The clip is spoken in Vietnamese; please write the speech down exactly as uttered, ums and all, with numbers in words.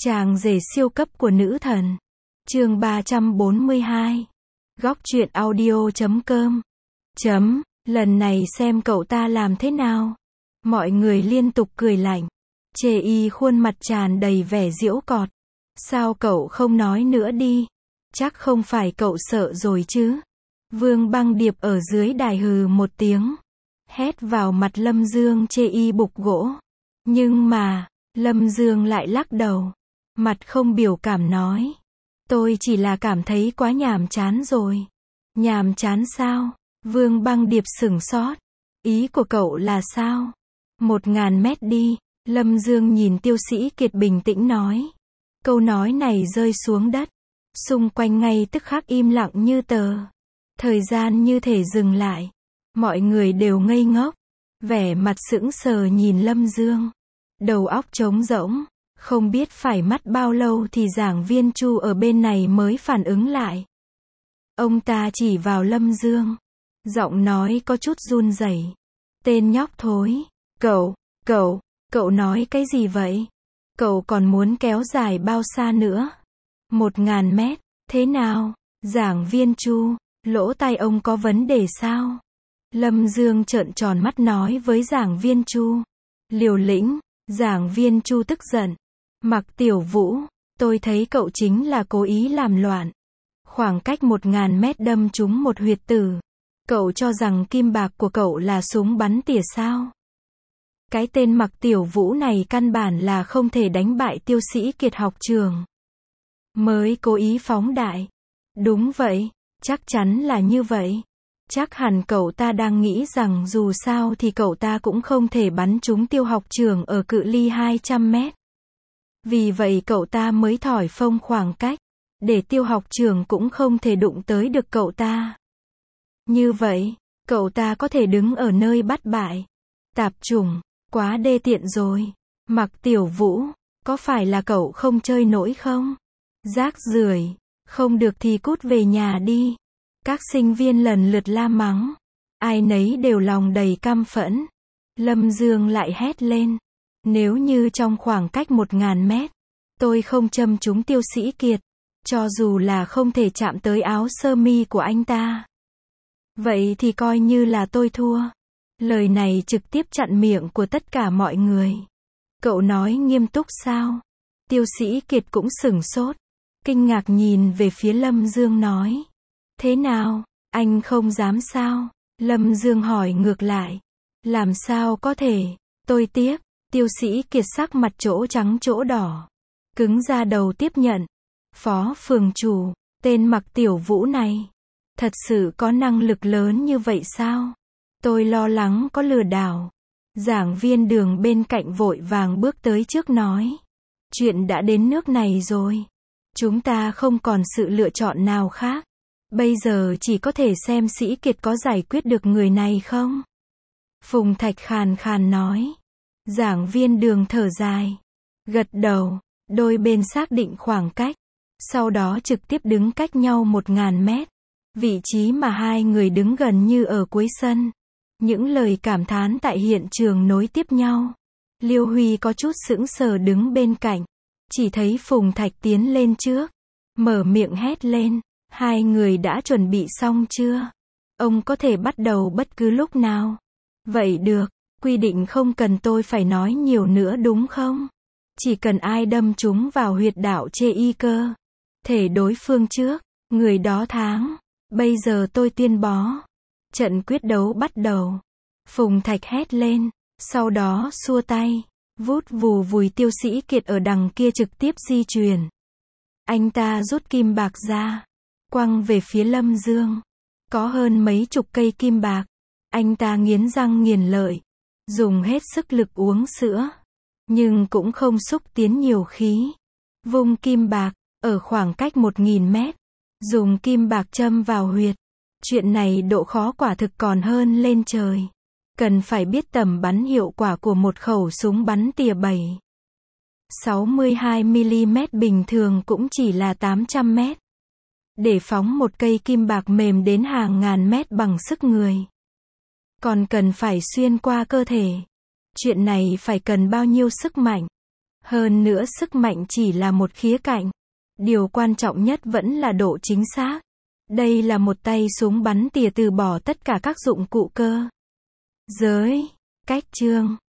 Chàng rể siêu cấp của nữ thần. Chương ba trăm bốn mươi hai. Góc truyện audio chấm com. Chấm, lần này xem cậu ta làm thế nào. Mọi người liên tục cười lạnh. Chê y khuôn mặt tràn đầy vẻ giễu cọt. Sao cậu không nói nữa đi? Chắc không phải cậu sợ rồi chứ? Vương Băng Điệp ở dưới đài hừ một tiếng. Hét vào mặt Lâm Dương chê y bục gỗ. Nhưng mà, Lâm Dương lại lắc đầu. Mặt không biểu cảm nói. Tôi chỉ là cảm thấy quá nhàm chán rồi. Nhàm chán sao? Vương Băng Điệp sửng sốt. Ý của cậu là sao? Một ngàn mét đi. Lâm Dương nhìn Tiêu Sĩ Kiệt bình tĩnh nói. Câu nói này rơi xuống đất. Xung quanh ngay tức khắc im lặng như tờ. Thời gian như thể dừng lại. Mọi người đều ngây ngốc. Vẻ mặt sững sờ nhìn Lâm Dương. Đầu óc trống rỗng. Không biết phải mất bao lâu thì giảng viên Chu ở bên này mới phản ứng lại. Ông ta chỉ vào Lâm Dương. Giọng nói có chút run rẩy. Tên nhóc thối. Cậu, cậu, cậu nói cái gì vậy? Cậu còn muốn kéo dài bao xa nữa? Một ngàn mét, thế nào? Giảng viên Chu, lỗ tai ông có vấn đề sao? Lâm Dương trợn tròn mắt nói với giảng viên Chu. Liều lĩnh, giảng viên Chu tức giận. Mặc Tiểu Vũ, tôi thấy cậu chính là cố ý làm loạn. Khoảng cách một ngàn mét đâm trúng một huyệt tử. Cậu cho rằng kim bạc của cậu là súng bắn tỉa sao? Cái tên Mặc Tiểu Vũ này căn bản là không thể đánh bại Tiêu Sĩ Kiệt học trường. Mới cố ý phóng đại. Đúng vậy, chắc chắn là như vậy. Chắc hẳn cậu ta đang nghĩ rằng dù sao thì cậu ta cũng không thể bắn trúng Tiêu học trường ở cự ly hai trăm mét. Vì vậy cậu ta mới thổi phông khoảng cách, để Tiêu học trường cũng không thể đụng tới được cậu ta. Như vậy, cậu ta có thể đứng ở nơi bắt bại. Tạp chủng, quá đê tiện rồi. Mặc Tiểu Vũ, có phải là cậu không chơi nổi không? Rác rưởi, không được thì cút về nhà đi. Các sinh viên lần lượt la mắng. Ai nấy đều lòng đầy căm phẫn. Lâm Dương lại hét lên. Nếu như trong khoảng cách một ngàn mét, tôi không châm trúng Tiêu Sĩ Kiệt, cho dù là không thể chạm tới áo sơ mi của anh ta, vậy thì coi như là tôi thua. Lời này trực tiếp chặn miệng của tất cả mọi người. Cậu nói nghiêm túc sao? Tiêu Sĩ Kiệt cũng sửng sốt, kinh ngạc nhìn về phía Lâm Dương nói. Thế nào, anh không dám sao? Lâm Dương hỏi ngược lại. Làm sao có thể, tôi tiếc. Tiêu Sĩ Kiệt sắc mặt chỗ trắng chỗ đỏ. Cứng ra đầu tiếp nhận. Phó phường chủ, tên Mặc Tiểu Vũ này, thật sự có năng lực lớn như vậy sao? Tôi lo lắng có lừa đảo. Giảng viên Đường bên cạnh vội vàng bước tới trước nói. Chuyện đã đến nước này rồi. Chúng ta không còn sự lựa chọn nào khác. Bây giờ chỉ có thể xem Sĩ Kiệt có giải quyết được người này không? Phùng Thạch khàn khàn nói. Giảng viên Đường thở dài. Gật đầu. Đôi bên xác định khoảng cách. Sau đó trực tiếp đứng cách nhau một ngàn mét. Vị trí mà hai người đứng gần như ở cuối sân. Những lời cảm thán tại hiện trường nối tiếp nhau. Liêu Huy có chút sững sờ đứng bên cạnh. Chỉ thấy Phùng Thạch tiến lên trước. Mở miệng hét lên. Hai người đã chuẩn bị xong chưa? Ông có thể bắt đầu bất cứ lúc nào. Vậy được. Quy định không cần tôi phải nói nhiều nữa đúng không? Chỉ cần ai đâm chúng vào huyệt đạo chê y cơ thể đối phương trước, người đó thắng. Bây giờ tôi tuyên bố. Trận quyết đấu bắt đầu. Phùng Thạch hét lên. Sau đó xua tay. Vút vù vùi Tiêu Sĩ Kiệt ở đằng kia trực tiếp di chuyển. Anh ta rút kim bạc ra. Quăng về phía Lâm Dương. Có hơn mấy chục cây kim bạc. Anh ta nghiến răng nghiền lợi. Dùng hết sức lực uống sữa. Nhưng cũng không xúc tiến nhiều khí. Vung kim bạc, ở khoảng cách một nghìn mét. Dùng kim bạc châm vào huyệt. Chuyện này độ khó quả thực còn hơn lên trời. Cần phải biết tầm bắn hiệu quả của một khẩu súng bắn tỉa bảy sáu mươi hai mi-li-mét bình thường cũng chỉ là tám trăm mét. Để phóng một cây kim bạc mềm đến hàng ngàn mét bằng sức người. Còn cần phải xuyên qua cơ thể. Chuyện này phải cần bao nhiêu sức mạnh. Hơn nữa sức mạnh chỉ là một khía cạnh. Điều quan trọng nhất vẫn là độ chính xác. Đây là một tay súng bắn tỉa từ bỏ tất cả các dụng cụ cơ giới. Cách chương